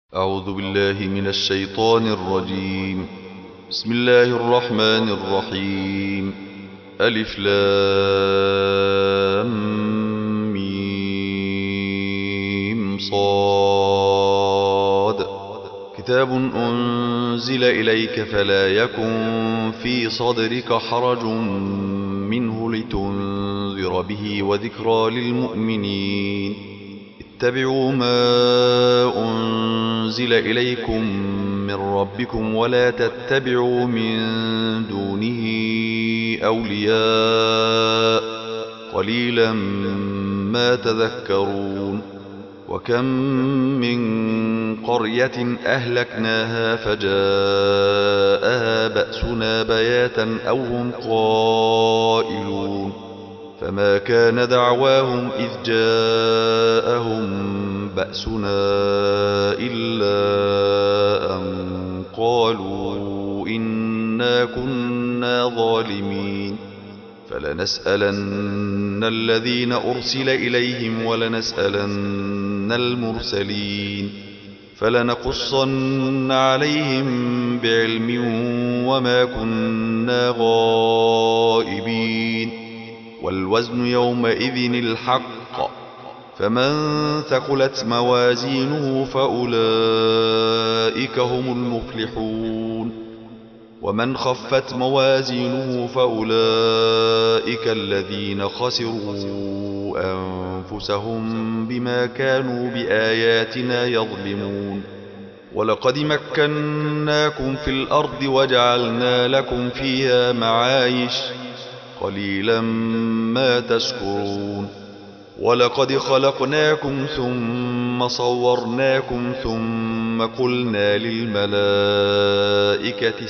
أعوذ بالله من الشيطان الرجيم. بسم الله الرحمن الرحيم. ألف لام ميم صاد. كتاب أنزل إليك فلا يكن في صدرك حرج منه لتنذر به وذكرى للمؤمنين. اتبعوا ما أنزل إليكم من ربكم ولا تتبعوا من دونه أولياء قليلا ما تذكرون. وكم من قرية أهلكناها فجاءها بأسنا بياتا أو هم قائلون. فما كان دعواهم إذ جاءهم بأسنا إلا أن قالوا إنا كنا ظالمين. فلنسألن الذين أرسل إليهم ولنسألن المرسلين. فلنقصن عليهم بعلم وما كنا غائبين. والوزن يومئذ الحق. فمن ثقلت موازينه فأولئك هم المفلحون. ومن خفت موازينه فأولئك الذين خسروا أنفسهم بما كانوا بآياتنا يظلمون. ولقد مكناكم في الأرض وجعلنا لكم فيها معايش قليلا ما تشكرون. ولقد خلقناكم ثم صورناكم ثم قلنا للملائكة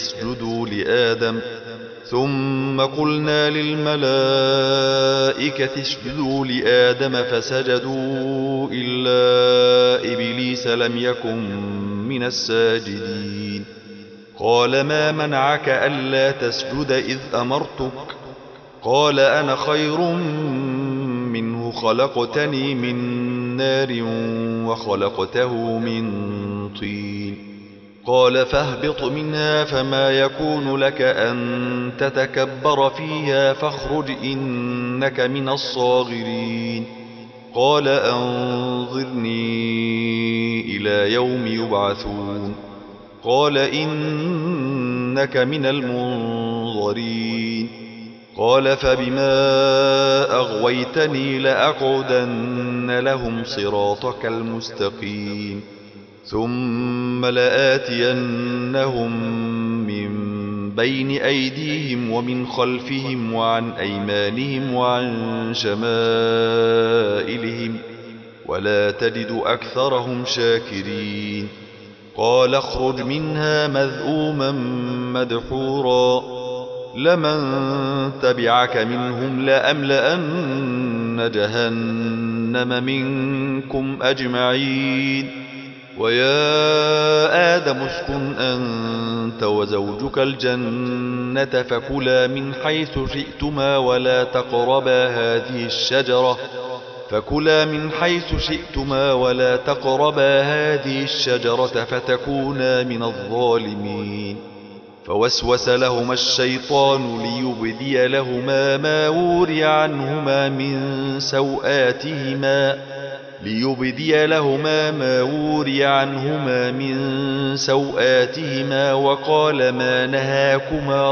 اسجدوا لآدم فسجدوا إلا إبليس لم يكن من الساجدين. قال ما منعك ألا تسجد إذ أمرتك؟ قال أنا خير منه خلقتني من نار وخلقته من طين. قال فاهبط منها فما يكون لك أن تتكبر فيها فاخرج إنك من الصاغرين. قال أنظرني إلى يوم يبعثون. قال إنك من المنظرين. قال فبما أغويتني لأقعدن لهم صراطك المستقيم ثم لآتينهم من بين أيديهم ومن خلفهم وعن أيمانهم وعن شمائلهم ولا تجد أكثرهم شاكرين. قال اخرج منها مذءوما مدحورا لمن تبعك منهم لأملأن جهنم منكم أجمعين. ويا آدم اسكن أنت وزوجك الجنة فكلا من حيث شئتما ولا تقربا هذه الشجرة فتكونا من الظالمين. فوسوس لهما الشيطان ليبدي لهما ما وري عنهما من سوآتهما وقال ما نهاكما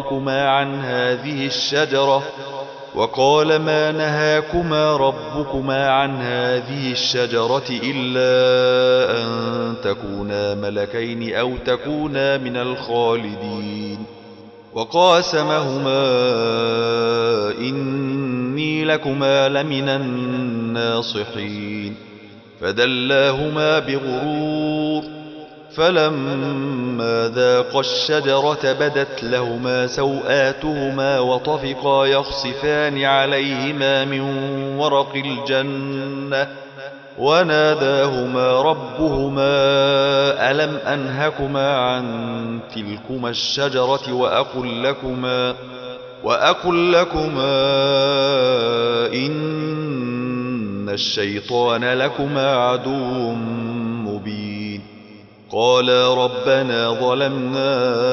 ربكما عن هذه الشجرة إلا أن تكونا ملكين أو تكونا من الخالدين. وقاسمهما إني لكما لمن الناصحين. فدلاهما بغرور. فلما ذاقا الشجرة بدت لهما سوآتهما وطفقا يخصفان عليهما من ورق الجنة وناداهما ربهما ألم أنهكما عن تلكما الشجرة وأقل لكما إن الشيطان لكما عدو مبين. قالا ربنا ظلمنا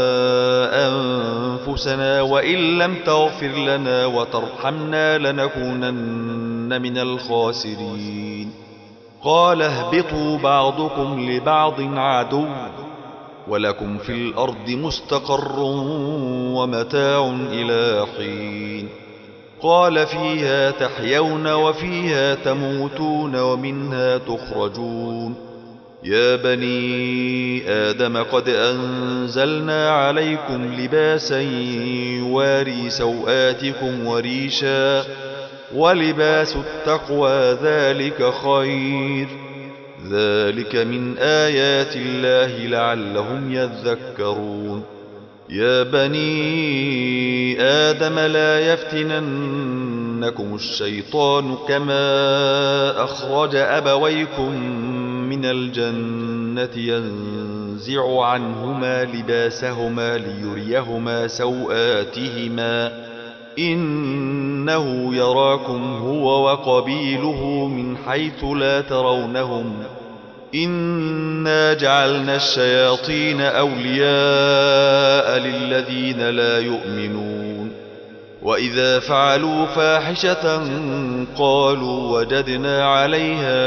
أنفسنا وإن لم تغفر لنا وترحمنا لنكونن من الخاسرين. قال اهبطوا بعضكم لبعض عدو ولكم في الأرض مستقر ومتاع إلى حين. قال فيها تحيون وفيها تموتون ومنها تخرجون. يا بني آدم قد أنزلنا عليكم لباسا يواري سوآتكم وريشا ولباس التقوى ذلك خير. ذلك من آيات الله لعلهم يذكرون. يا بني آدم لا يفتننكم الشيطان كما أخرج أبويكم من الجنة ينزع عنهما لباسهما ليريهما سوآتهما إنه يراكم هو وقبيله من حيث لا ترونهم إنا جعلنا الشياطين أولياء للذين لا يؤمنون. وإذا فعلوا فاحشة قالوا وجدنا عليها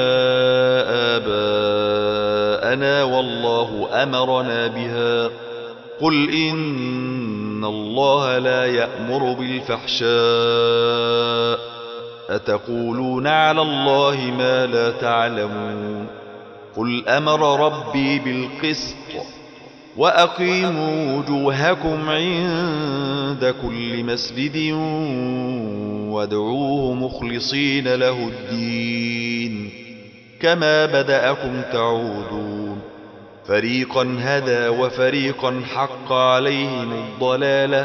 آباءنا والله أمرنا بها. قل إن الله لا يأمر بالفحشاء أتقولون على الله ما لا تعلمون. قل أمر ربي بالقسط وأقيموا وجوهكم عند كل مسجد وادعوه مخلصين له الدين كما بدأكم تعودون. فريقا هدى وفريقا حق عليهم الضلالة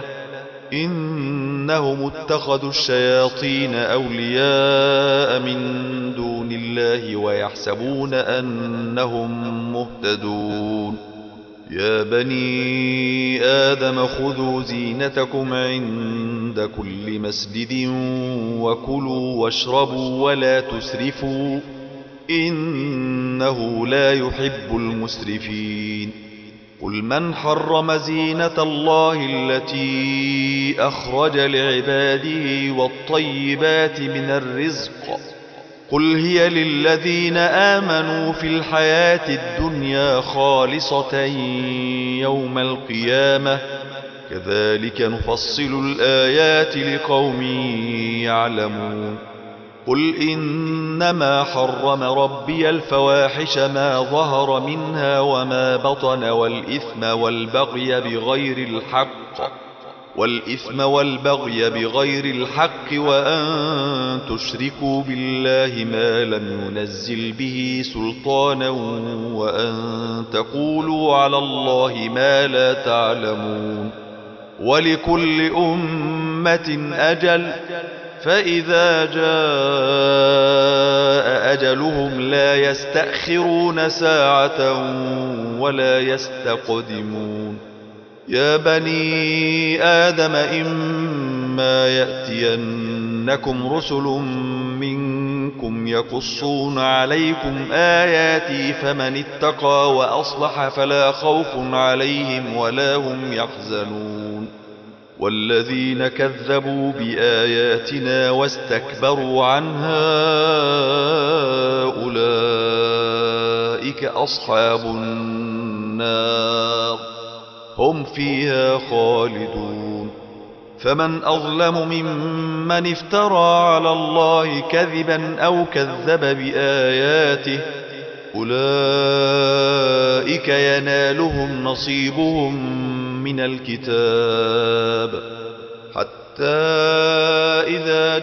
إنهم اتخذوا الشياطين أولياء من دون الله ويحسبون أنهم مهتدون. يا بني آدم خذوا زينتكم عند كل مسجد وكلوا واشربوا ولا تسرفوا إنه لا يحب المسرفين. قل من حرم زينة الله التي أخرج لعباده والطيبات من الرزق قل هي للذين آمنوا في الحياة الدنيا خالصة يوم القيامة كذلك نفصل الآيات لقوم يعلمون. قل إنما حرم ربي الفواحش ما ظهر منها وما بطن والإثم والبغي بغير الحق وأن تشركوا بالله ما لم ينزل به سلطانا وأن تقولوا على الله ما لا تعلمون. ولكل أمة أجل فإذا جاء أجلهم لا يستأخرون ساعة ولا يستقدمون. يا بني آدم إما يأتينكم رسل منكم يقصون عليكم آياتي فمن اتقى وأصلح فلا خوف عليهم ولا هم يحزنون. والذين كذبوا بآياتنا واستكبروا عنها أولئك أصحاب النار هم فيها خالدون. فمن أظلم ممن افترى على الله كذبا أو كذب بآياته أولئك ينالهم نصيبهم من الكتاب حتى إذا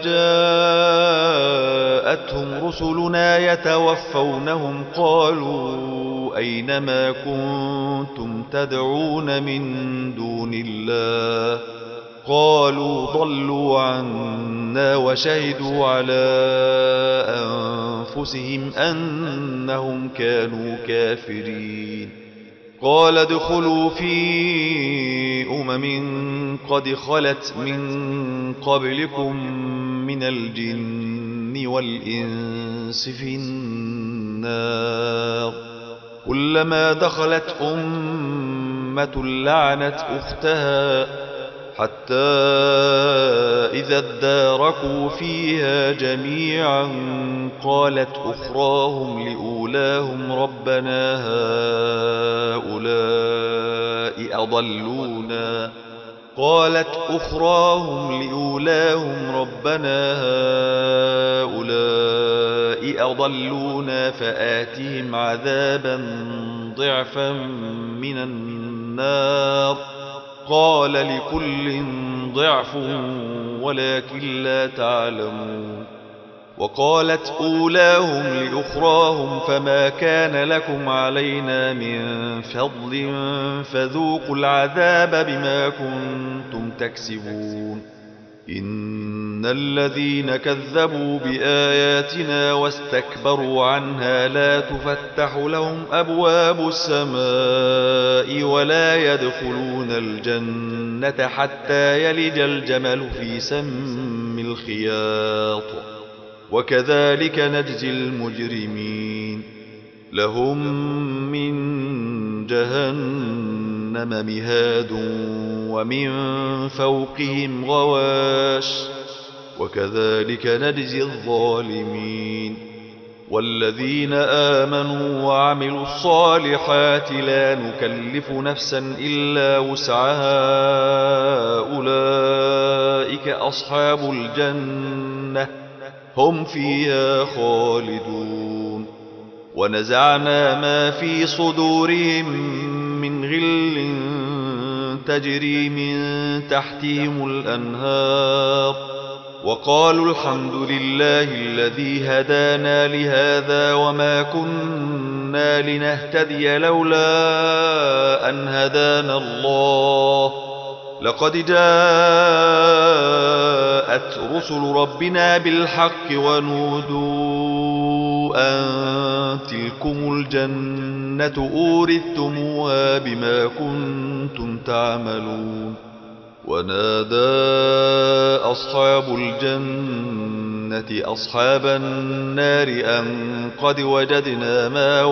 جاءتهم رسلنا يتوفونهم قالوا أين ما كنتم تدعون من دون الله قالوا ضلوا عنا وشهدوا على أنفسهم أنهم كانوا كافرين. قال ادخلوا في قد خلت من قبلكم من الجن والإنس في النار كلما دخلت أمة لعنت أختها حتى إذا اداركوا فيها جميعا قالت أخراهم لأولاهم ربنا هؤلاء أضلونا فآتهم عذابا ضعفا من النار قال لكل ضعف ولكن لا تعلمون. وقالت أولاهم لأخراهم فما كان لكم علينا من فضل فذوقوا العذاب بما كنتم تكسبون. إن الذين كذبوا بآياتنا واستكبروا عنها لا تفتح لهم أبواب السماء ولا يدخلون الجنة حتى يلج الجمل في سم الخياط وكذلك نجزي المجرمين. لهم من جهنم مهاد ومن فوقهم غواش وكذلك نجزي الظالمين. والذين آمنوا وعملوا الصالحات لا نكلف نفسا إلا وسعها أولئك أصحاب الجنة هم فيها خالدون. ونزعنا ما في صدورهم من غل تجري من تحتهم الأنهار وقالوا الحمد لله الذي هدانا لهذا وما كنا لنهتدي لولا أن هدانا الله لقد جاءت رسل ربنا بالحق ونودوا أن تلكم الجنة أورثتموها بما كنتم تعملون. ونادى أصحاب الجنة أصحاب النار أن قد وجدنا ما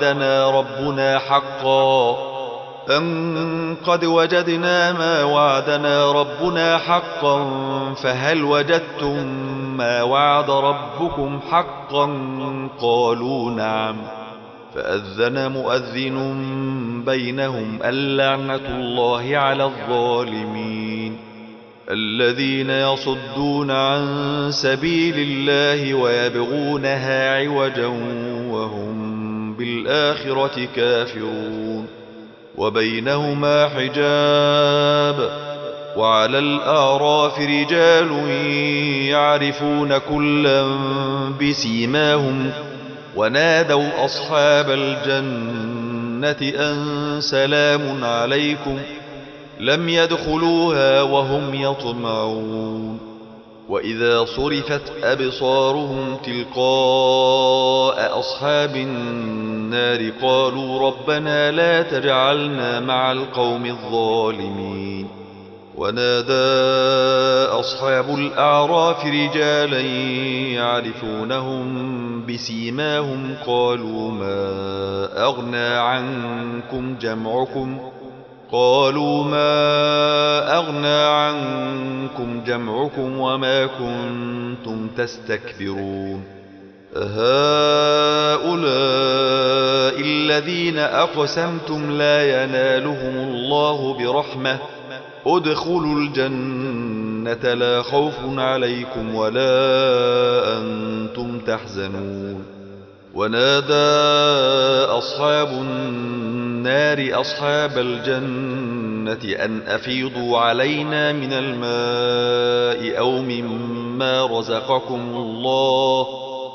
وعدنا ربنا حقا فهل وجدتم ما وعد ربكم حقا قالوا نعم. فأذن مؤذن بينهم اللعنة الله على الظالمين. الذين يصدون عن سبيل الله ويبغونها عوجا وهم بالآخرة كافرون. وبينهما حجاب وعلى الأعراف رجال يعرفون كلا بسيماهم ونادوا أصحاب الجنة أن سلام عليكم لم يدخلوها وهم يطمعون. وإذا صرفت أبصارهم تلقاء أصحاب النار قالوا ربنا لا تجعلنا مع القوم الظالمين. ونادى أصحاب الأعراف رجالا يعرفونهم بسيماهم قالوا ما أغنى عنكم جمعكم وما كنتم تستكبرون. أهؤلاء الذين أقسمتم لا ينالهم الله برحمة ادخلوا الجنة لا خوف عليكم ولا أنتم تحزنون. ونادى أصحاب النار أصحاب الجنة أن أفيضوا علينا من الماء أو مما رزقكم الله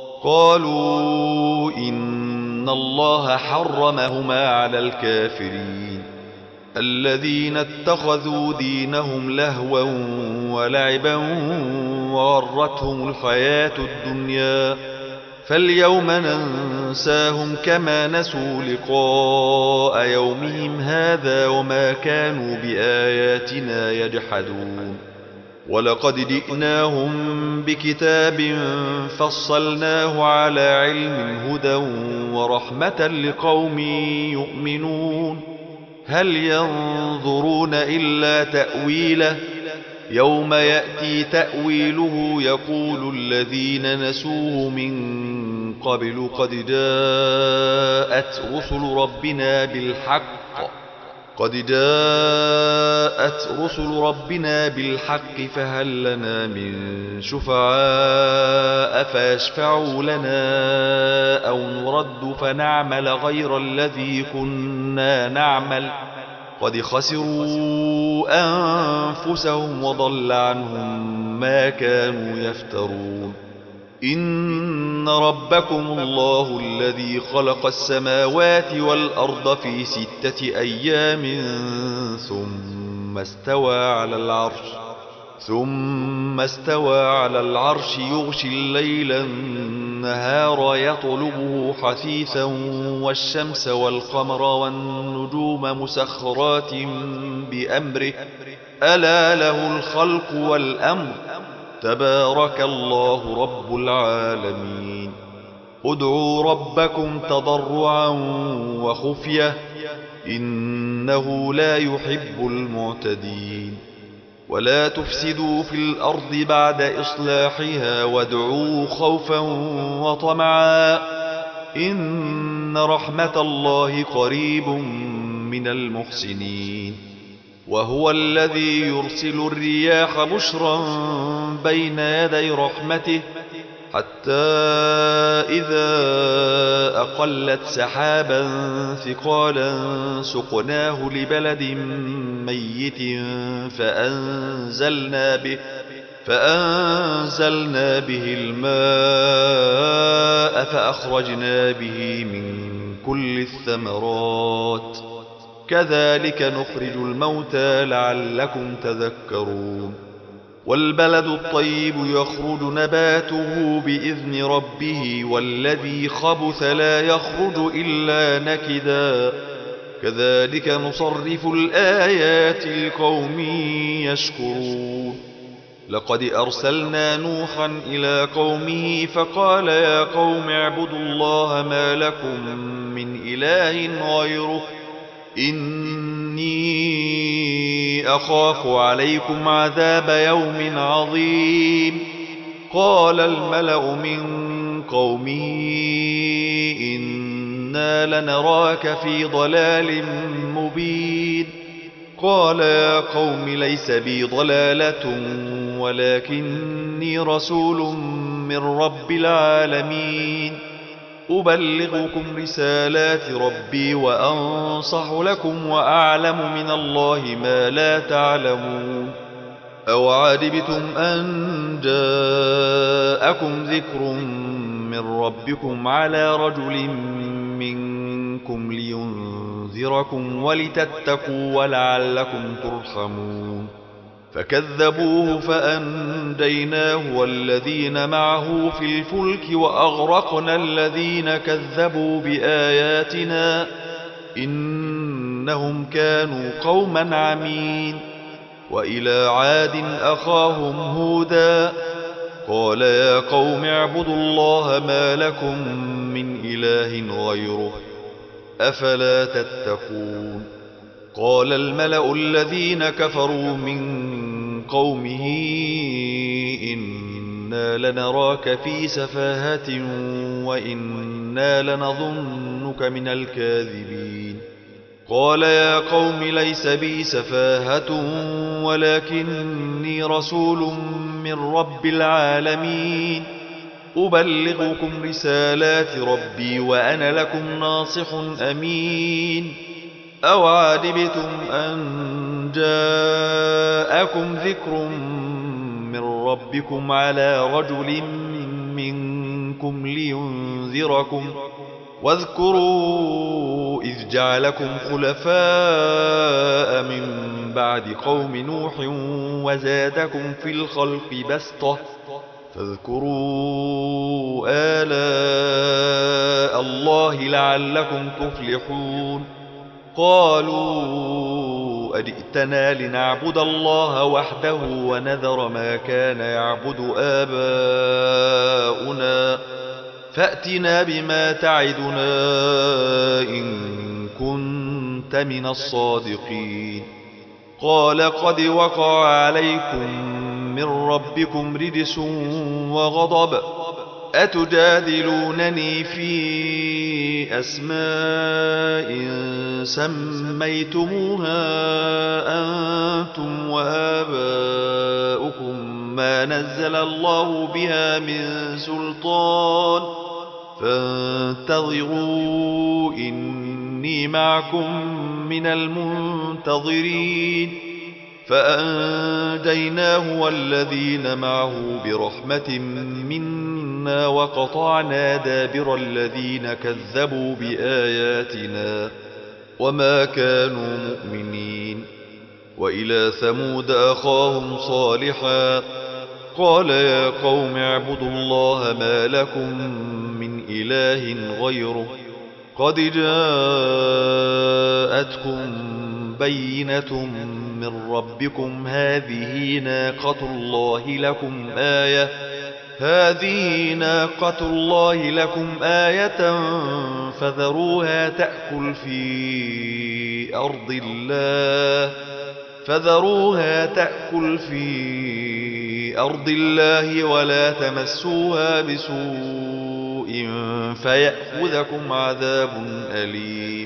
قالوا إن الله حرمهما على الكافرين. الذين اتخذوا دينهم لهوا ولعبا وغرتهم الحياة الدنيا فاليوم ننساهم كما نسوا لقاء يومهم هذا وما كانوا بآياتنا يجحدون. ولقد جئناهم بكتاب فصلناه على علم هدى ورحمة لقوم يؤمنون هل ينظرون إلا تأويله يوم يأتي تأويله يقول الذين نسوه من قبل قد جاءت رسل ربنا بالحق فهل لنا من شفعاء فيشفعوا لنا أو نرد فنعمل غير الذي كنا نعمل قد خسروا أنفسهم وضل عنهم ما كانوا يفترون إن ربكم الله الذي خلق السماوات والأرض في 6 أيام ثم استوى على العرش يغشي الليل النهار يطلبه حثيثا والشمس والقمر والنجوم مسخرات بأمره ألا له الخلق والأمر تبارك الله رب العالمين ادعوا ربكم تضرعا وخفية إنه لا يحب المعتدين ولا تفسدوا في الأرض بعد إصلاحها وادعوه خوفا وطمعا إن رحمة الله قريب من المحسنين وهو الذي يرسل الرياح بشرا بين يدي رحمته حتى إذا أقلت سحابا ثقالا سقناه لبلد ميت فأنزلنا به الماء فأخرجنا به من كل الثمرات كذلك نخرج الموتى لعلكم تذكرون والبلد الطيب يخرج نباته بإذن ربه والذي خبث لا يخرج إلا نكدا كذلك نصرف الآيات لقوم يشكرون لقد أرسلنا نوحا إلى قومه فقال يا قوم اعبدوا الله ما لكم من إله غيره إني أخاف عليكم عذاب يوم عظيم قال الملأ من قومه إنا لنراك في ضلال مبين قال يا قوم ليس بي ضلالة ولكني رسول من رب العالمين أبلغكم رسالات ربي وأنصح لكم وأعلم من الله ما لا تعلمون أوعجبتم أن جاءكم ذكر من ربكم على رجل منكم لينذركم ولتتقوا ولعلكم ترحمون فكذبوه فأنجيناه والذين معه في الفلك وأغرقنا الذين كذبوا بآياتنا إنهم كانوا قوما عمين وإلى عاد أخاهم هودا قال يا قوم اعبدوا الله ما لكم من إله غيره أفلا تتقون قال الملأ الذين كفروا من قومه إنا لنراك في سفاهة وإنا لنظنك من الكاذبين قال يا قوم ليس بي سفاهة ولكني رسول من رب العالمين أبلغكم رسالات ربي وأنا لكم ناصح أمين أوعجبتم أن جاءكم ذكر من ربكم على رجل منكم لينذركم واذكروا إذ جعلكم خلفاء من بعد قوم نوح وزادكم في الخلق بسطة فاذكروا آلاء الله لعلكم تفلحون قالوا أجئتنا لنعبد الله وحده ونذر ما كان يعبد آباؤنا فأتنا بما تعدنا إن كنت من الصادقين قال قد وقع عليكم من ربكم رجس وغضب أتجادلونني في أسماء سميتموها أنتم وآباؤكم ما نزل الله بها من سلطان فانتظروا إني معكم من المنتظرين فأنجيناه والذين معه برحمة منا وقطعنا دابر الذين كذبوا بآياتنا وما كانوا مؤمنين وإلى ثمود أخاهم صالحا قال يا قوم اعبدوا الله ما لكم من إله غيره قد جاءتكم بينة من ربكم هذه ناقة الله لكم آية فذروها تأكل في أرض الله ولا تمسوها بسوء فيأخذكم عذاب أليم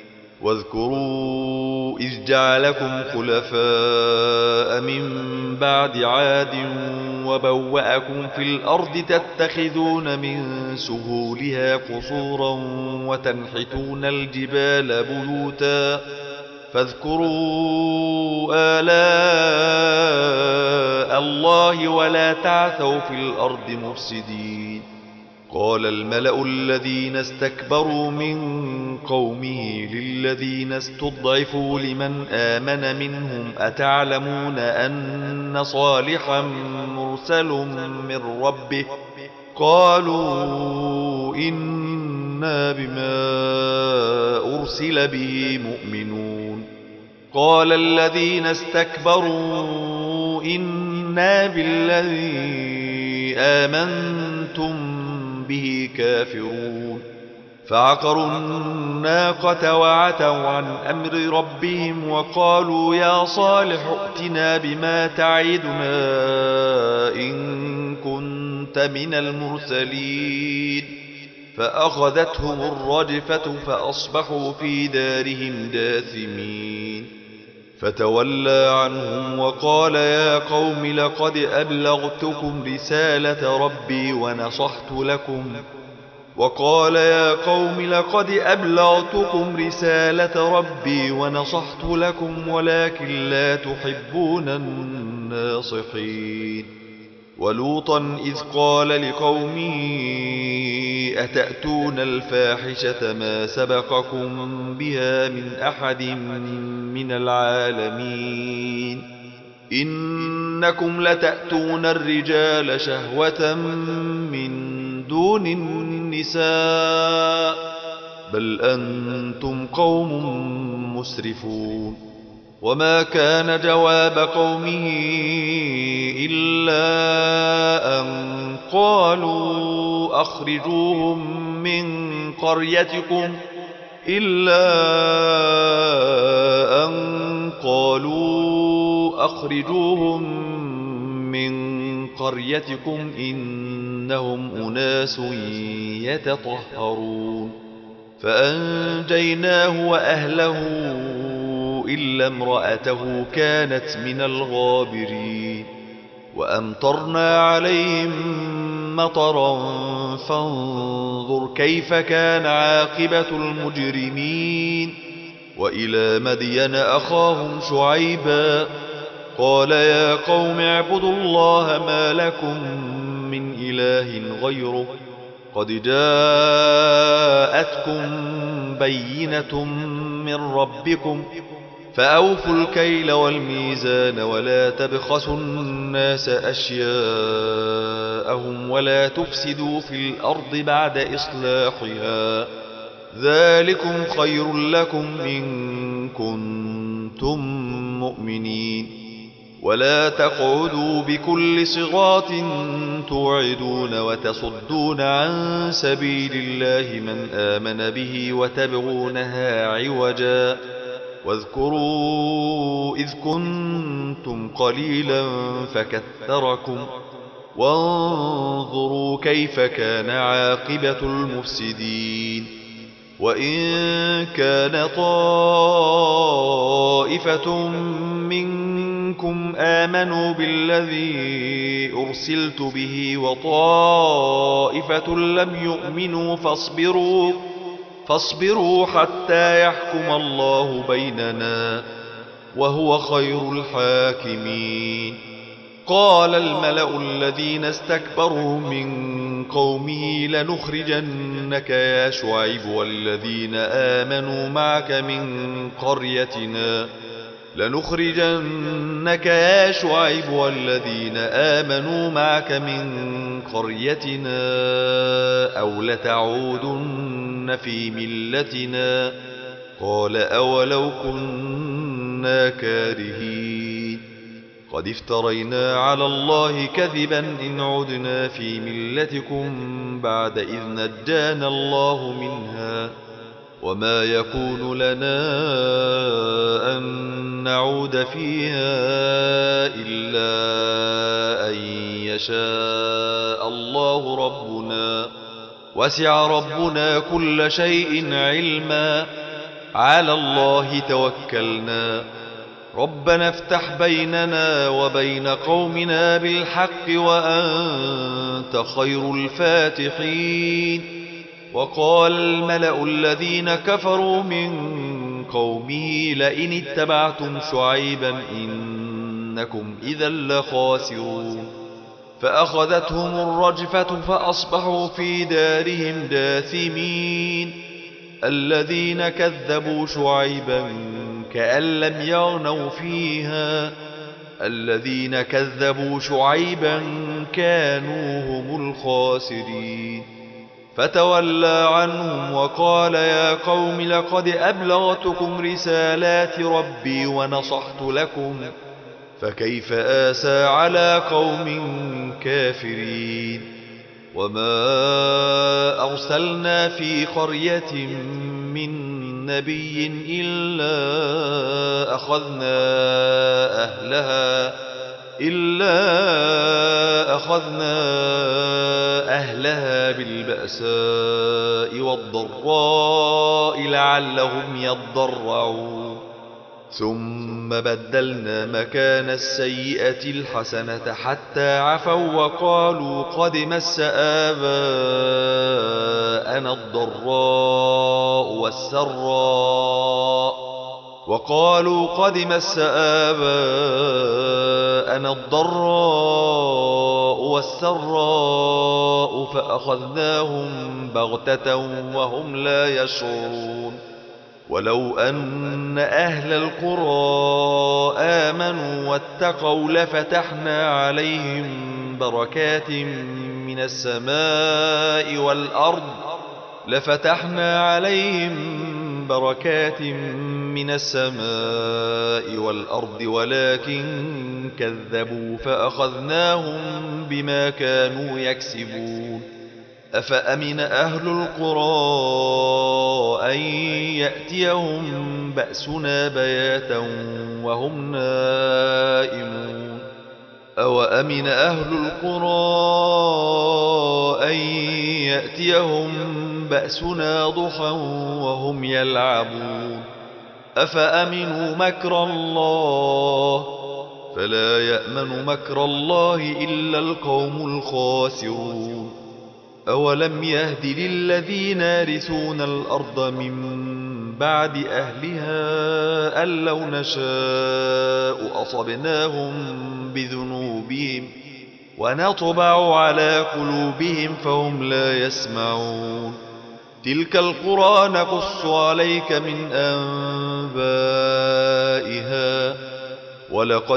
واذكروا إذ جعلكم خلفاء من بعد عاد وبوأكم في الأرض تتخذون من سهولها قصورا وتنحتون الجبال بيوتا فاذكروا آلاء الله ولا تعثوا في الأرض مفسدين قال الملأ الذين استكبروا من قومه للذين استضعفوا لمن آمن منهم أتعلمون أن صالحا مرسل من ربه قالوا إنا بما أرسل به مؤمنون قال الذين استكبروا إنا بالذي آمنتم به كافرون فعقروا الناقة وعتوا عن أمر ربهم وقالوا يا صالح ائتنا بما تعدنا إن كنت من المرسلين فأخذتهم الرجفة فأصبحوا في دارهم جاثمين فتولى عنهم وقال يا قوم لقد أبلغتكم رسالة ربي ونصحت لكم ولكن لا تحبون الناصحين ولوطا إذ قال لقومه أتأتون الفاحشة ما سبقكم بها من أحد من العالمين إنكم لتأتون الرجال شهوة من دون النساء بل أنتم قوم مسرفون وما كان جواب قومه إلا أن قالوا أخرجوهم من قريتكم إنهم أناس يتطهرون فأنجيناه وأهله إلا امرأته كانت من الغابرين وأمطرنا عليهم مطرا فانظر كيف كان عاقبة المجرمين وإلى مدين أخاهم شعيبا قال يا قوم اعبدوا الله ما لكم من إله غيره قد جاءتكم بينة من ربكم فأوفوا الكيل والميزان ولا تبخسوا الناس أشياءهم ولا تفسدوا في الأرض بعد إصلاحها ذلكم خير لكم إن كنتم كنتم مؤمنين. ولا تقعدوا بكل صراط توعدون وتصدون عن سبيل الله من آمن به وتبغونها عوجا. واذكروا إذ كنتم قليلا فكثركم وانظروا كيف كان عاقبة المفسدين. وإن كان طائفة منكم آمنوا بالذي أرسلت به وطائفة لم يؤمنوا فاصبروا حتى يحكم الله بيننا وهو خير الحاكمين. قال الملأ الذين استكبروا من قومه لنخرجنك يا شعيب والذين آمنوا معك من قريتنا أو لتعودن في ملتنا. قال أولو كنا كارهين. قد افترينا على الله كذبا إن عدنا في ملتكم بعد إذ نجانا الله منها. وما يكون لنا أن نعود فيها إلا أن يشاء الله ربنا. وسع ربنا كل شيء علما. على الله توكلنا. ربنا افتح بيننا وبين قومنا بالحق وأنت خير الفاتحين. وقال الملأ الذين كفروا من قومه لئن اتبعتم شعيبا إنكم إذا لخاسرون. فأخذتهم الرجفة فأصبحوا في دارهم جاثمين. الذين كذبوا شعيبا كأن لم يغنوا فيها. الذين كذبوا شعيبا كانوا هم الخاسرين. فتولى عنهم وقال يا قوم لقد أبلغتكم رسالات ربي ونصحت لكم فكيف آسى على قوم كافرين. وما أرسلنا في قرية من نبي إلا أخذنا أهلها بالبأساء والضراء لعلهم يضرعون. ثم بدلنا مكان السيئة الحسنة حتى عفوا وقالوا قد مس آباءنا الضراء والسراء فأخذناهم بغتة وهم لا يشعرون. ولو أن أهل القرى آمنوا واتقوا لفتحنا عليهم بركات من السماء والأرض ولكن كذبوا فأخذناهم بما كانوا يكسبون. أفأمن أهل القرى أن يأتيهم بأسنا بياتا وهم نائمون. أوأمن أهل القرى أن يأتيهم بأسنا ضحى وهم يلعبون. أفأمنوا مكر الله فلا يأمن مكر الله إلا القوم الخاسرون. أولم يهد للذين يرثون الأرض من بعد أهلها أن لو نشاء أصبناهم بذنوبهم ونطبع على قلوبهم فهم لا يسمعون. تلك القرى نقص عليك من أنبائها ولقد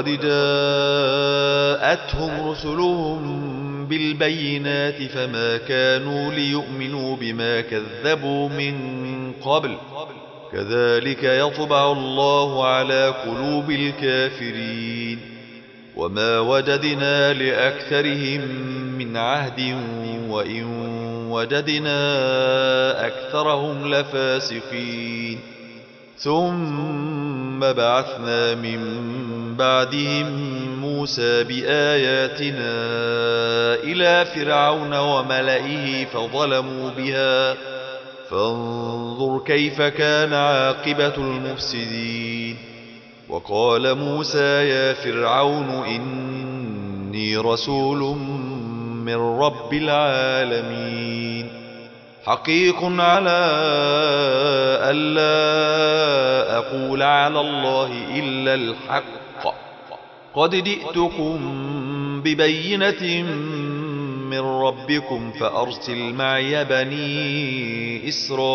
جاءتهم رسلهم بالبينات فما كانوا ليؤمنوا بما كذبوا من قبل كذلك يطبع الله على قلوب الكافرين وما وجدنا لأكثرهم من عهد وإن وجدنا أكثرهم لفاسقين ثم بعثنا من بعدهم موسى بآياتنا إلى فرعون وملئه فظلموا بها فانظر كيف كان عاقبة المفسدين وقال موسى يا فرعون إني رسول من رب العالمين حقيق على ألا أقول على الله إلا الحق قد جئتكم ببينة من ربكم فأرسل معي بني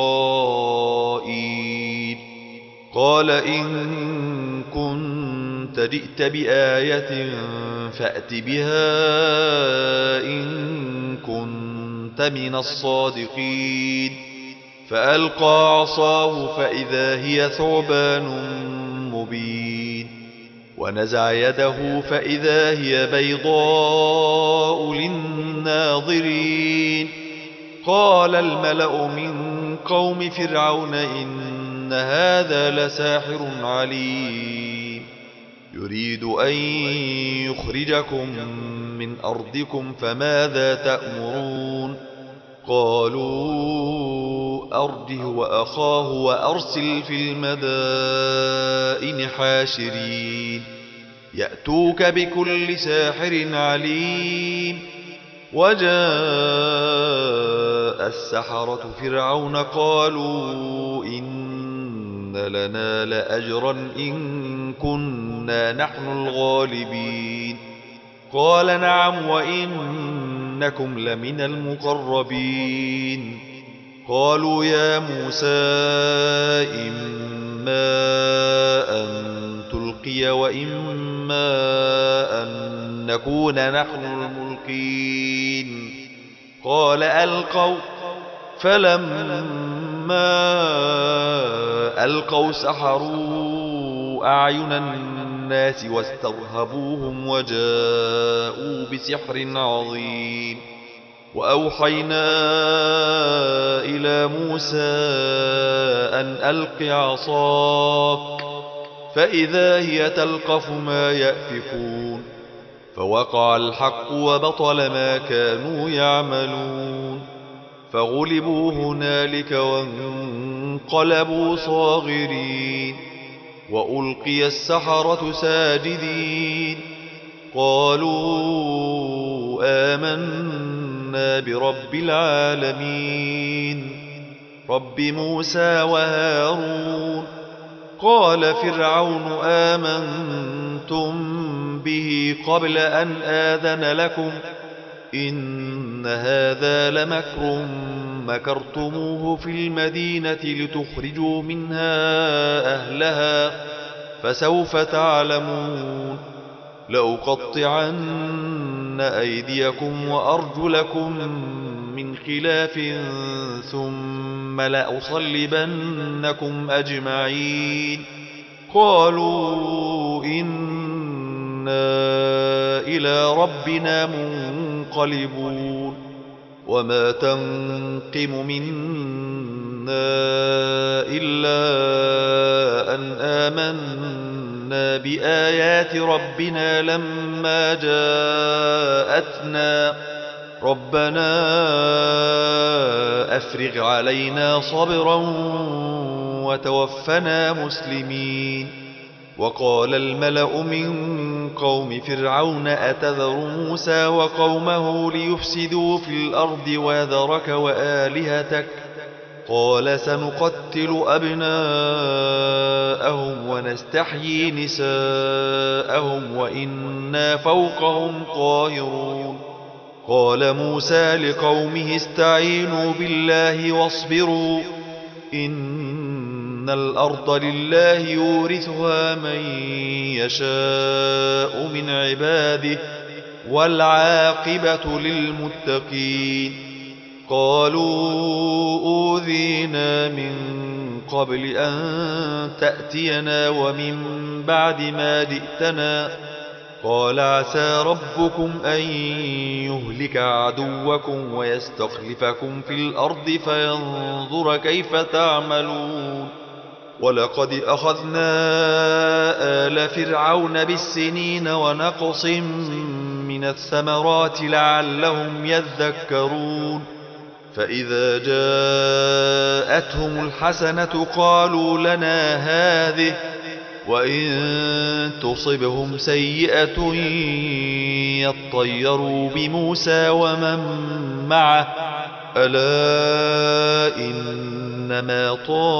إسرائيل قال إن كنت جئت بآية فأت بها إن كنت من الصادقين فألقى عصاه فإذا هي ثعبان مبين ونزع يده فإذا هي بيضاء للناظرين قال الملأ من قوم فرعون إن هذا لساحر عليم يريد أن يخرجكم من أرضكم فماذا تأمرون قالوا أرجه وأخاه وأرسل في المدائن حاشرين يأتوك بكل ساحر عليم وجاء السحرة فرعون قالوا إن لنا لأجرا إن كنا نحن الغالبين قال نعم وإنكم لمن المقربين قالوا يا موسى إما أن تلقي وإما أن نكون نحن الملقين قال ألقوا فلما ألقوا سحروا أعين الناس واسترهبوهم وجاءوا بسحر عظيم وأوحينا إلى موسى أن ألق عصاك فإذا هي تلقف ما يأفكون فوقع الحق وبطل ما كانوا يعملون فغلبوا هنالك وانقلبوا صاغرين وألقي السحرة ساجدين قالوا آمنا برب العالمين رب موسى وهارون قال فرعون آمنتم به قبل أن آذن لكم إن هذا لمكر مكرتموه في المدينة لتخرجوا منها أهلها فسوف تعلمون لأقطعن أيديكم وأرجلكم من خلاف ثم لأصلبنكم أجمعين قالوا إنا إلى ربنا منقلبون وما تنقم منا إلا أن آمنا بآيات ربنا لما جاءتنا ربنا أفرغ علينا صبرا وتوفنا مسلمين وقال الملأ من قوم فرعون أتذر موسى وقومه ليفسدوا في الأرض ويذرك وآلهتك قال سنقتل أبناءهم ونستحيي نساءهم وإنا فوقهم قاهرون قال موسى لقومه استعينوا بالله واصبروا إن الأرض لله يورثها من يشاء من عباده والعاقبة للمتقين قالوا أوذينا من قبل أن تأتينا ومن بعد ما جئتنا. قال عسى ربكم أن يهلك عدوكم ويستخلفكم في الأرض فينظر كيف تعملون. ولقد أخذنا آل فرعون بالسنين ونقص من الثمرات لعلهم يذكرون. فإذا جاءتهم الحسنة قالوا لنا هذه، وإن تصبهم سيئة يطيروا بموسى ومن معه، ألا إنما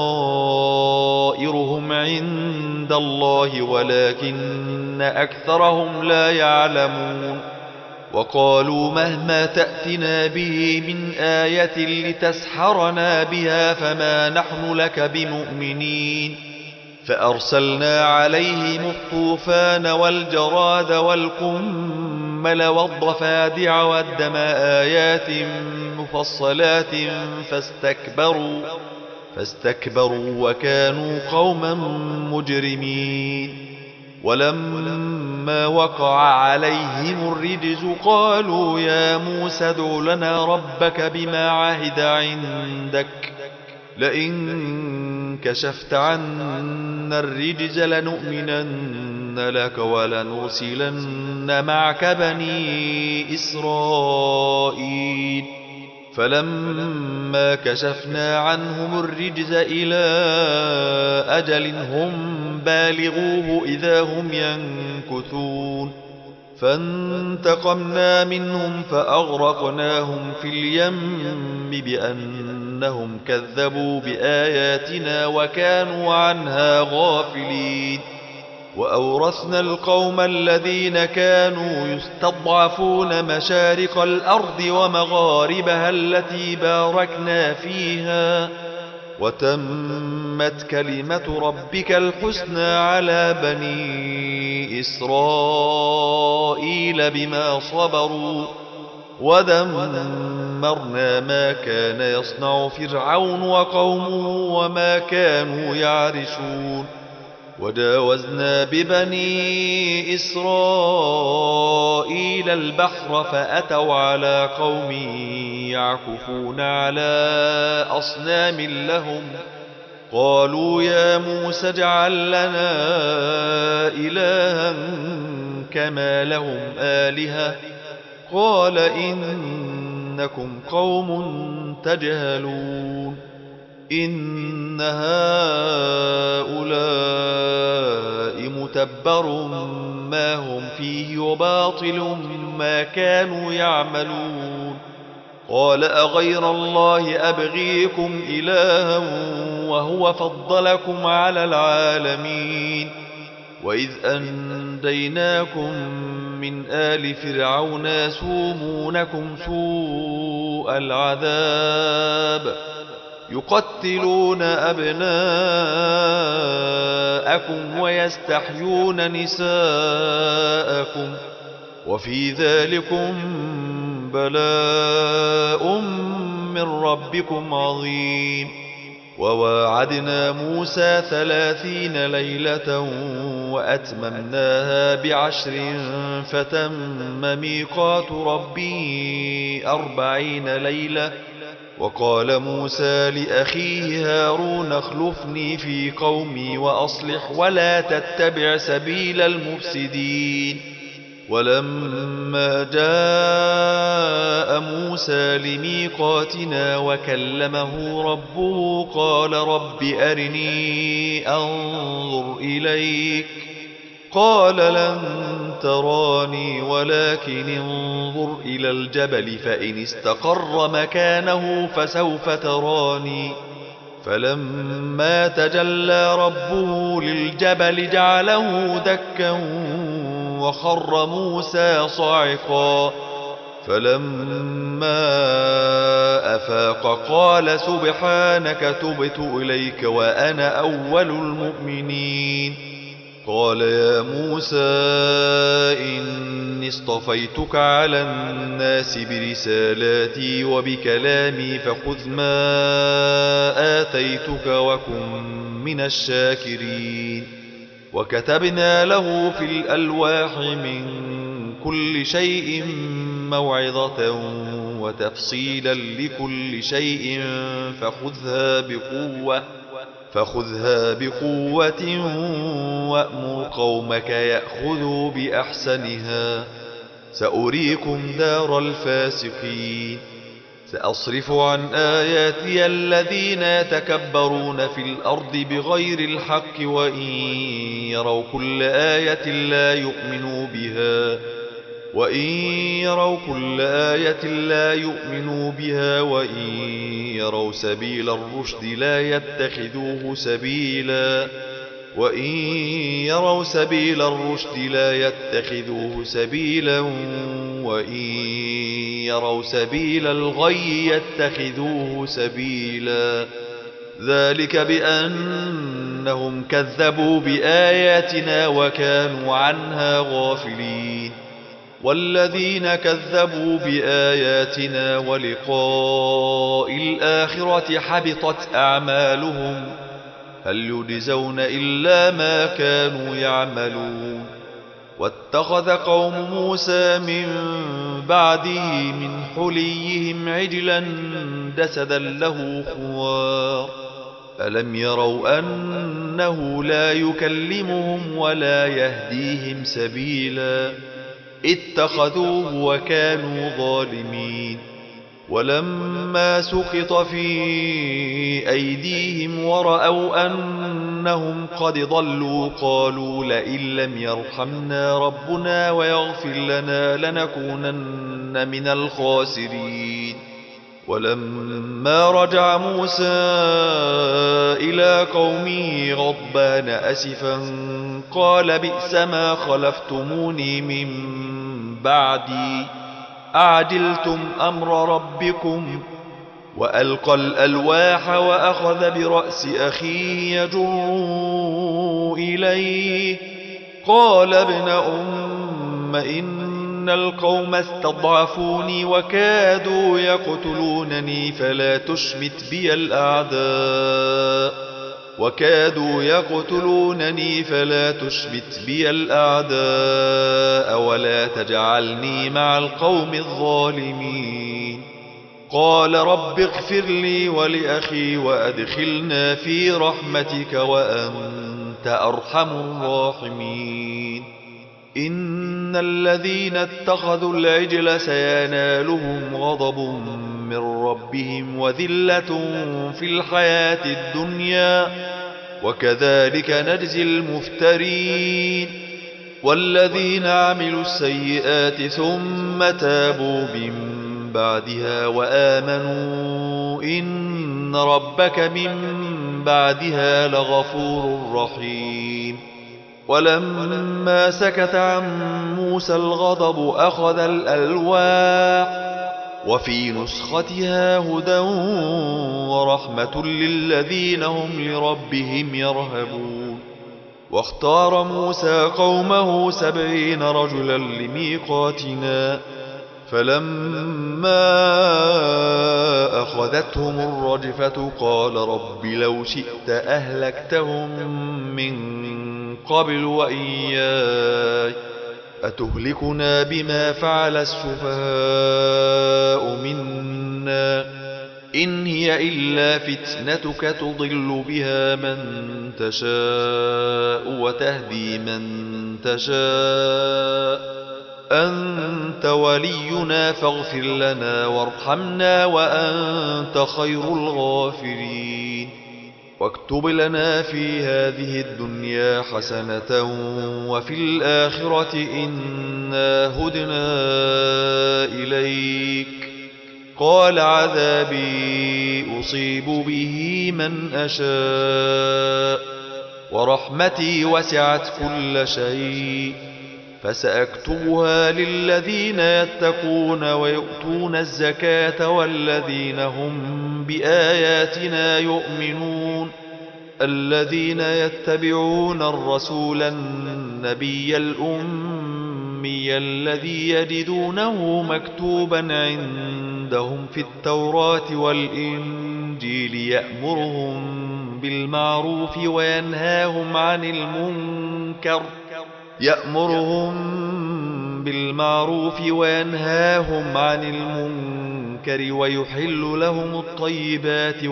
طائرهم عند الله ولكن أكثرهم لا يعلمون. وقالوا مهما تأتنا به من آية لتسحرنا بها فما نحن لك بمؤمنين. فأرسلنا عليهم الطوفان والجراد والقمل والضفادع والدم آيات مفصلات فاستكبروا وكانوا قوما مجرمين. ولما وقع عليهم الرجز قالوا يا موسى ادع لنا ربك بما عهد عندك، لئن كشفت عنا الرجز لنؤمنن لك ولنرسلن معك بني إسرائيل. فلما كشفنا عنهم الرجز إلى أجل هم بالغوه إذا هم ينكثون. فانتقمنا منهم فأغرقناهم في اليم بأنهم كذبوا بآياتنا وكانوا عنها غافلين. وأورثنا القوم الذين كانوا يستضعفون مشارق الأرض ومغاربها التي باركنا فيها، وتمت كلمة ربك الحسنى على بني إسرائيل بما صبروا، ودمرنا ما كان يصنع فرعون وقومه وما كانوا يعرشون. وجاوزنا ببني إسرائيل البحر فأتوا على قوم يعكفون على أصنام لهم. قالوا يا موسى اجعل لنا إلها كما لهم آلهة. قال إنكم قوم تجهلون. إن هؤلاء متبر ما هم فيه وباطل ما كانوا يعملون. قال أغير الله أبغيكم إلها وهو فضلكم على العالمين. وإذ أنجيناكم من آل فرعون يسومونكم سوء العذاب يقتلون أبناءكم ويستحيون نساءكم وفي ذلكم بلاء من ربكم عظيم. وواعدنا موسى 30 ليلة وأتممناها ب10 فتم ميقات ربي 40 ليلة. وقال موسى لأخيه هارون اخلفني في قومي وأصلح ولا تتبع سبيل المفسدين. ولما جاء موسى لميقاتنا وكلمه ربه قال رب أرني أنظر إليك. قال لن تراني ولكن انظر إلى الجبل فإن استقر مكانه فسوف تراني. فلما تجلى ربه للجبل جعله دكا وخر موسى صاعقا. فلما أفاق قال سبحانك تبت إليك وأنا أول المؤمنين. قال يا موسى إني اصطفيتك على الناس برسالاتي وبكلامي فخذ ما آتيتك وكن من الشاكرين. وكتبنا له في الألواح من كل شيء موعظة وتفصيلا لكل شيء فخذها بقوة وأمر قومك يأخذوا بأحسنها سأريكم دار الفاسقين. سأصرف عن آياتي الذين يتكبرون في الأرض بغير الحق وإن يروا كل آية لا يؤمنوا بها وإن يروا سبيل الرشد لا يتخذوه سبيلا وإن يروا سبيل الغي يتخذوه سبيلا. ذلك بأنهم كذبوا بآياتنا وكانوا عنها غافلين. والذين كذبوا بآياتنا ولقاء الآخرة حبطت أعمالهم هل يجزون إلا ما كانوا يعملون. واتخذ قوم موسى من بعده من حليهم عجلا جسدا له خوار ألم يروا أنه لا يكلمهم ولا يهديهم سبيلا اتخذوه وكانوا ظالمين. ولما سقط في أيديهم ورأوا أنهم قد ضلوا قالوا لئن لم يرحمنا ربنا ويغفر لنا لنكونن من الخاسرين. ولما رجع موسى إلى قومه غضبان أسفا قال بئس ما خلفتموني من بعدي أعجلتم أمر ربكم. وألقى الألواح وأخذ برأس أخيه يجر إليه قال ابن أم إن القوم استضعفوني وكادوا يقتلونني فلا تشمت بي الأعداء ولا تجعلني مع القوم الظالمين. قال رب اغفر لي ولأخي وأدخلنا في رحمتك وأنت أرحم الراحمين. إن الذين اتخذوا العجل سينالهم غضب من ربهم وذلة في الحياة الدنيا وكذلك نجزي المفترين. والذين عملوا السيئات ثم تابوا من بعدها وآمنوا إن ربك من بعدها لغفور رحيم. ولما سكت عن موسى الغضب أخذ الألواح وفي نسختها هدى ورحمة للذين هم لربهم يرهبون. واختار موسى قومه 70 رجلا لميقاتنا فلما أخذتهم الرجفة قال رب لو شئت أهلكتهم من قبل وإياي أتهلكنا بما فعل السفهاء منا إن هي إلا فتنتك تضل بها من تشاء وتهدي من تشاء أنت ولينا فاغفر لنا وارحمنا وأنت خير الغافرين. واكتب لنا في هذه الدنيا حسنة وفي الآخرة إنا هدنا إليك. قال عذابي أصيب به من أشاء ورحمتي وسعت كل شيء فسأكتبها للذين يتقون ويؤتون الزكاة والذين هم بآياتنا يؤمنون الذين يتبعون الرسول النبي الأمي الذي يجدونه مكتوبا عندهم في التوراة والإنجيل يأمرهم وينهاهم عن المنكر ويحل لهم الطيبات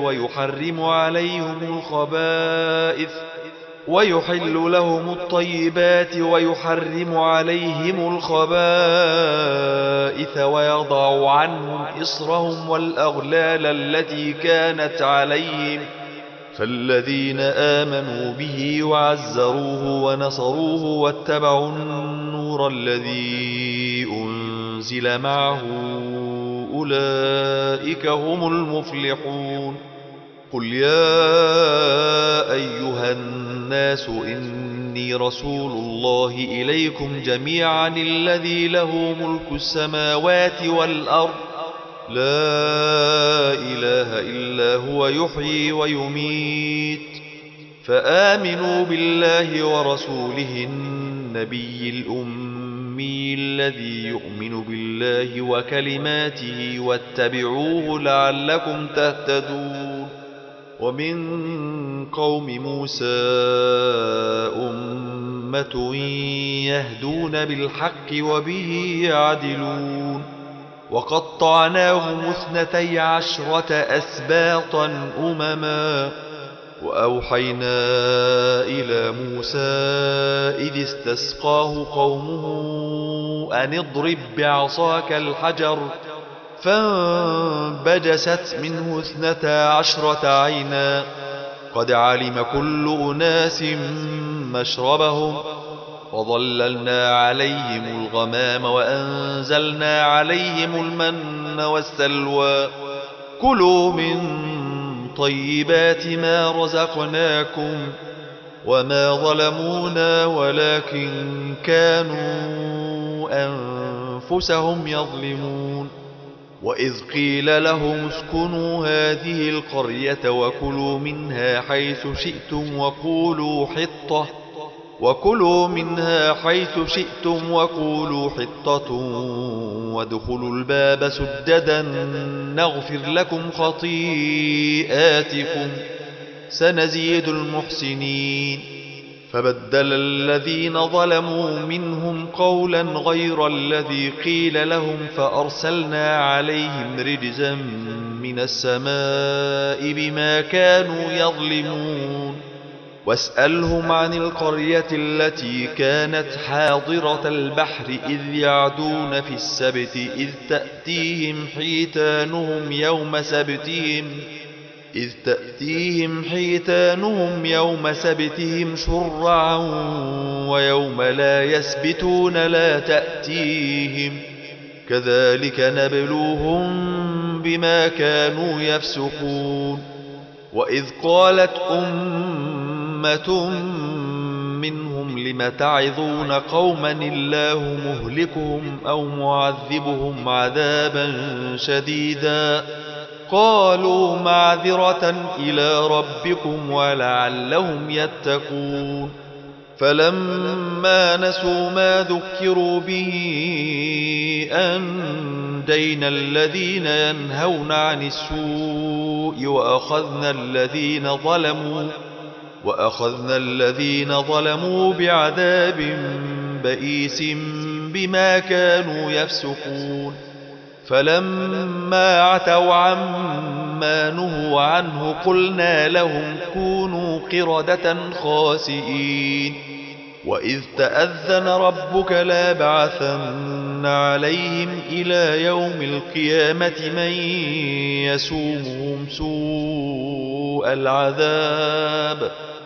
ويحرم عليهم الخبائث ويضع عنهم إصرهم والأغلال التي كانت عليهم. فالذين آمنوا به وعزروه ونصروه واتبعوا النور الذي أنزل معه أولئك هم المفلحون. قل يا أيها الناس إني رسول الله إليكم جميعا الذي له ملك السماوات والأرض لا إله إلا هو يحيي ويميت. فآمنوا بالله ورسوله النبي الأمي الذي يؤمن بالله وكلماته واتبعوه لعلكم تهتدون. ومن قوم موسى أمة يهدون بالحق وبه يعدلون. وقطعناهم 12 أسباطا أمما. وأوحينا إلى موسى إذ استسقاه قومه أن اضرب بعصاك الحجر فانبجست منه 12 عينا قد علم كل أناس مشربهم وظللنا عليهم الغمام وأنزلنا عليهم المن والسلوى كلوا من طيبات ما رزقناكم وما ظلمونا ولكن كانوا أنفسهم يظلمون. وإذ قيل لهم اسكنوا هذه القرية وكلوا منها حيث شئتم وقولوا حطة وادخلوا الباب سجدا نغفر لكم خطيئاتكم سنزيد المحسنين. فبدل الذين ظلموا منهم قولا غير الذي قيل لهم فأرسلنا عليهم رجزا من السماء بما كانوا يظلمون. واسألهم عن القرية التي كانت حاضرة البحر إذ يعدون في السبت إذ تأتيهم حيتانهم يوم سبتهم شرعا ويوم لا يسبتون لا تأتيهم كذلك نبلوهم بما كانوا يفسقون. وإذ قالت أمة منهم لم تعظون قوما الله مهلكهم أو معذبهم عذابا شديدا قالوا معذرة إلى ربكم ولعلهم يتقون. فلما نسوا ما ذكروا به أنجينا الذين ينهون عن السوء وأخذنا الذين ظلموا بعذاب بئيس بما كانوا يفسقون. فلما عتوا عما نهوا عنه قلنا لهم كونوا قردة خاسئين. وإذ تأذن ربك ليبعثن عليهم إلى يوم القيامة من يسومهم سوء العذاب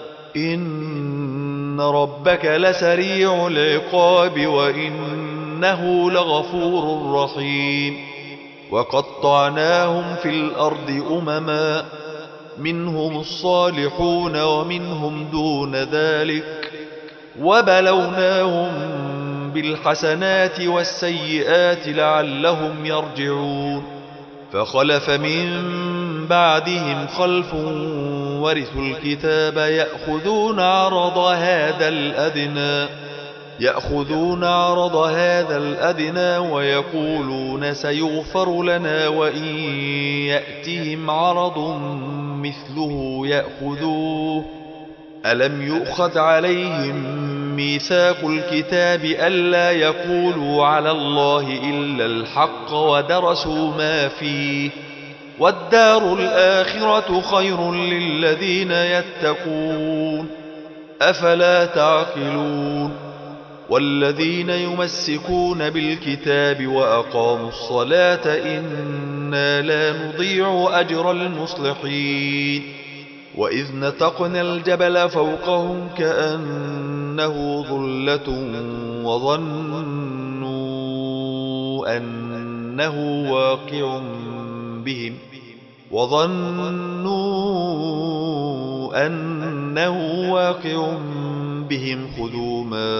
إن ربك لسريع العقاب وإنه لغفور رحيم. وقطعناهم في الأرض أمما منهم الصالحون ومنهم دون ذلك وبلوناهم بالحسنات والسيئات لعلهم يرجعون. فخلف من بعدهم خلف ورثوا الكتاب يأخذون عرض هذا الأدنى ويقولون سيغفر لنا وإن يأتهم عرض مثله يأخذوه. ألم يؤخذ عليهم ميثاق الكتاب ألا يقولوا على الله إلا الحق ودرسوا ما فيه، والدار الآخرة خير للذين يتقون، أفلا تعقلون؟ والذين يمسكون بالكتاب وأقاموا الصلاة إنا لا نضيع أجر المصلحين. وإذ نتقنا الجبل فوقهم كأنه ظلة وظنوا أنه واقع بهم خذوا ما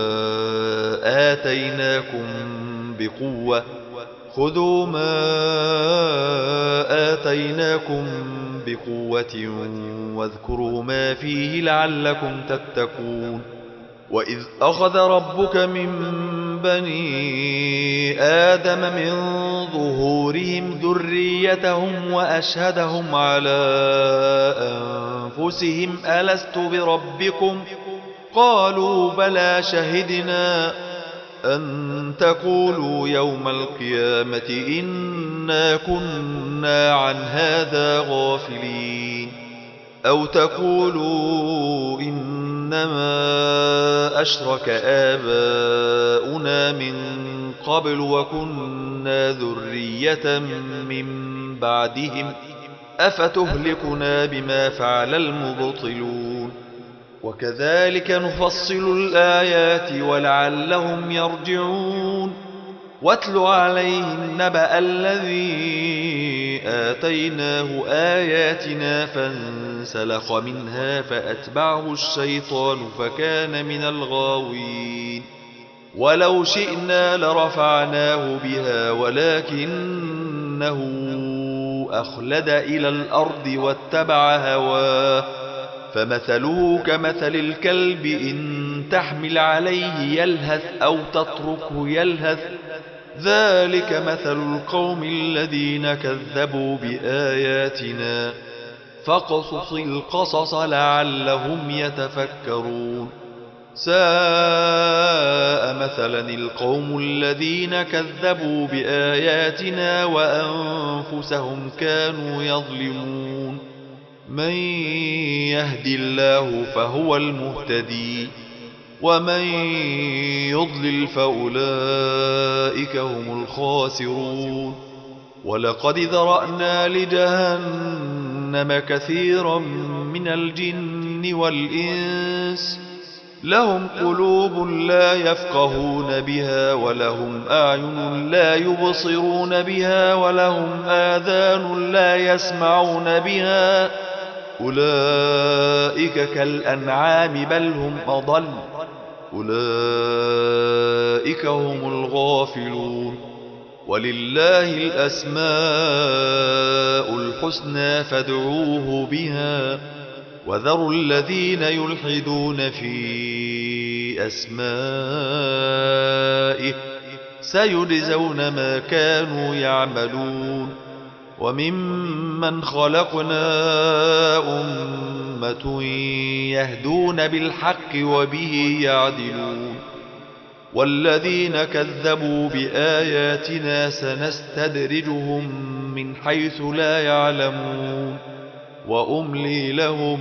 آتيناكم بقوة واذكروا ما فيه لعلكم تتقون. وإذ أخذ ربك من بني آدم من ظهورهم ذريتهم وأشهدهم على أنفسهم ألست بربكم؟ قالوا بلى شهدنا أن تقولوا يوم القيامة إنا كنا عن هذا غافلين، أو تقولوا إنما أشرك آباؤنا من قبل وكنا ذرية من بعدهم أفتهلكنا بما فعل المبطلون. وكذلك نفصل الآيات ولعلهم يرجعون. واتل عليهم نبأ الذي آتيناه آياتنا فانسلخ منها فأتبعه الشيطان فكان من الغاوين. ولو شئنا لرفعناه بها ولكنه أخلد إلى الأرض واتبع هواه، فمثله كمثل الكلب إن تحمل عليه يلهث أو تتركه يلهث، ذلك مثل القوم الذين كذبوا بآياتنا، فاقصص القصص لعلهم يتفكرون. ساء مثلا القوم الذين كذبوا بآياتنا وأنفسهم كانوا يظلمون. من يهد الله فهو المهتدي ومن يضلل فأولئك هم الخاسرون. ولقد ذرأنا لجهنم كثيرا من الجن والإنس لهم قلوب لا يفقهون بها ولهم أعين لا يبصرون بها ولهم آذان لا يسمعون بها، أولئك كالأنعام بل هم أضل، أولئك هم الغافلون. ولله الأسماء الحسنى فادعوه بها وذروا الذين يلحدون في أسمائه سيجزون ما كانوا يعملون. وممن خلقنا أمة يهدون بالحق وبه يعدلون. والذين كذبوا بآياتنا سنستدرجهم من حيث لا يعلمون وأملي لهم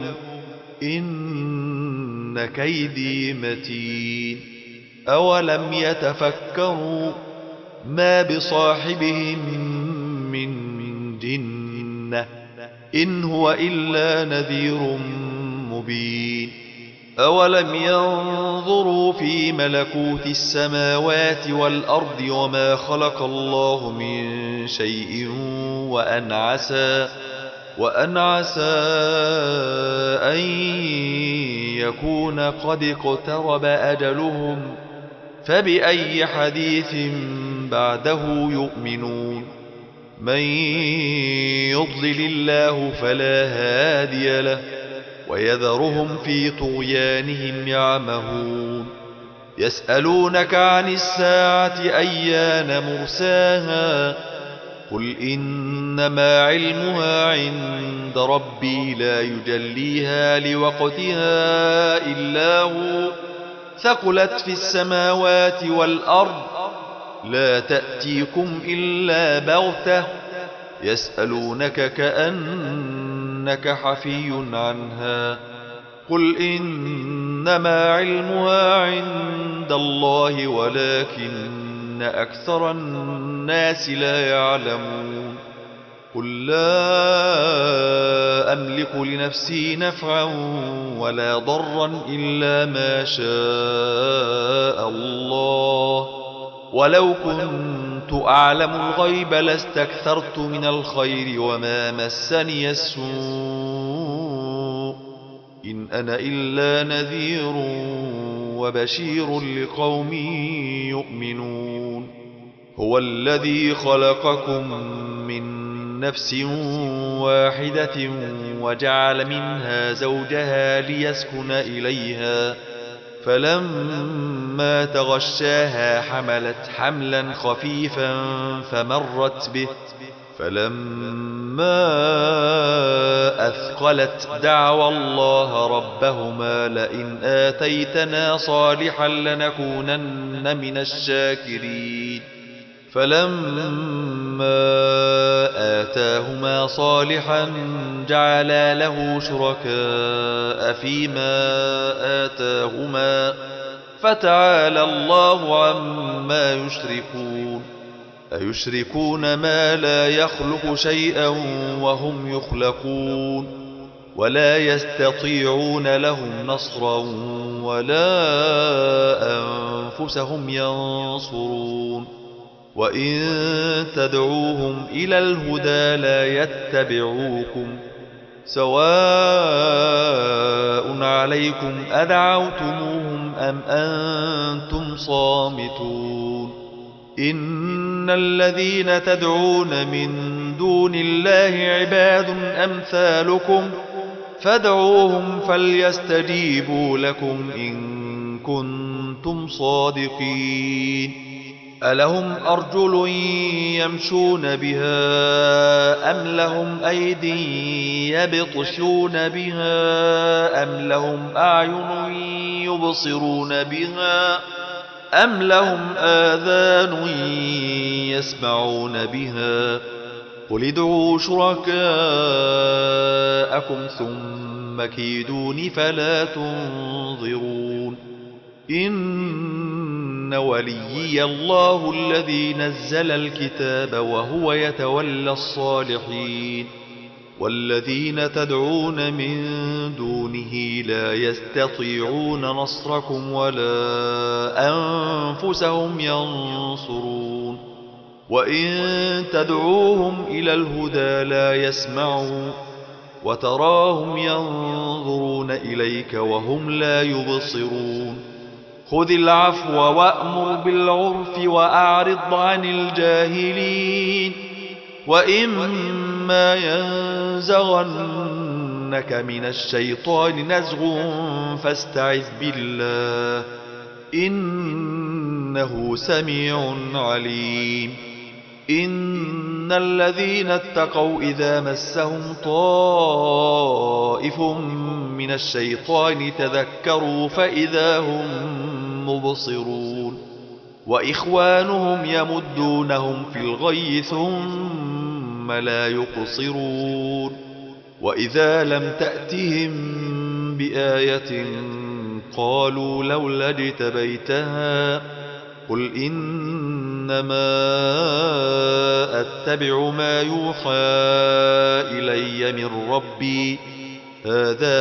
إن كيدي متين. أولم يتفكروا ما بصاحبهم من جنة إن هو إلا نذير مبين. أولم ينظروا في ملكوت السماوات والأرض وما خلق الله من شيء وأن عسى أن يكون قد اقترب أجلهم فبأي حديث بعده يؤمنون. من يضلل الله فلا هادي له ويذرهم في طغيانهم يعمهون يسألونك عن الساعة أيان مرساها قل إنما علمها عند ربي لا يجليها لوقتها إلا هو ثقلت في السماوات والأرض لا تأتيكم إلا بغتة يسألونك كأنك حفي عنها قل إنما علمها عند الله ولكن أكثر الناس لا يعلمون قل لا أملك لنفسي نفعا ولا ضرا إلا ما شاء الله ولو كنت أعلم الغيب لاستكثرت من الخير وما مسني السوء إن أنا إلا نذير وبشير لقوم يؤمنون هو الذي خلقكم من نفس واحدة وجعل منها زوجها ليسكن إليها فلما تغشاها حملت حملا خفيفا فمرت به فلما أثقلت دعوى الله ربهما لئن آتيتنا صالحا لنكونن من الشاكرين فلما آتاهما صالحا جعلا له شركاء فيما آتاهما فتعالى الله عما يشركون أيشركون ما لا يخلق شيئا وهم يخلقون ولا يستطيعون لهم نصرا ولا أنفسهم ينصرون وإن تدعوهم إلى الهدى لا يتبعوكم سواء عليكم أدعوتموهم أم أنتم صامتون إن الذين تدعون من دون الله عباد أمثالكم فادعوهم فليستجيبوا لكم إن كنتم صادقين ألهم أرجل يمشون بها أم لهم أيد يبطشون بها أم لهم أعين يبصرون بها أم لهم آذان يسمعون بها قل ادعوا شركاءكم ثم كيدون فلا تنظرون إن وليي الله الذي نزل الكتاب وهو يتولى الصالحين والذين تدعون من دونه لا يستطيعون نصركم ولا أنفسهم ينصرون وإن تدعوهم إلى الهدى لا يسمعون وتراهم ينظرون إليك وهم لا يبصرون خذ العفو وأمر بالعرف وأعرض عن الجاهلين وإما ينزغنك من الشيطان نزغ فاستعذ بالله إنه سميع عليم إن الذين اتقوا إذا مسهم طائف من الشيطان تذكروا فإذا هم مبصرون وإخوانهم يمدونهم في الغي ثم لا يقصرون وإذا لم تأتهم بآية قالوا لولا اجتبيتها قل إنما أتبع ما يوحى إلي من ربي هذا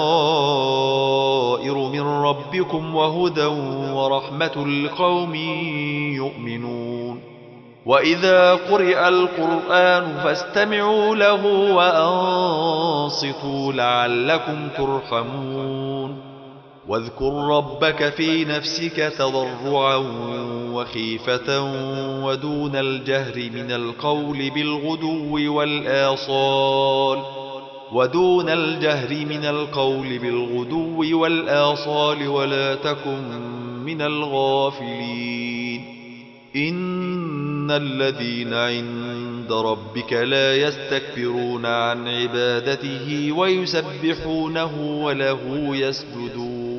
بصائر من ربكم وهدى ورحمة لقوم يؤمنون وإذا قرئ القرآن فاستمعوا له وأنصتوا لعلكم ترحمون واذكر ربك في نفسك تضرعا وخيفة ودون الجهر من القول بالغدو والآصال ودون الجهر من القول بالغدو والآصال ولا تكن من الغافلين إن الذين عند ربك لا يستكبرون عن عبادته ويسبحونه وله يسجدون